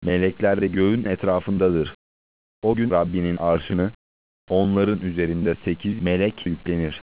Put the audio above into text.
melekler de göğün etrafındadır. O gün Rabbinin arşını, onların üzerinde 8 melek yüklenir.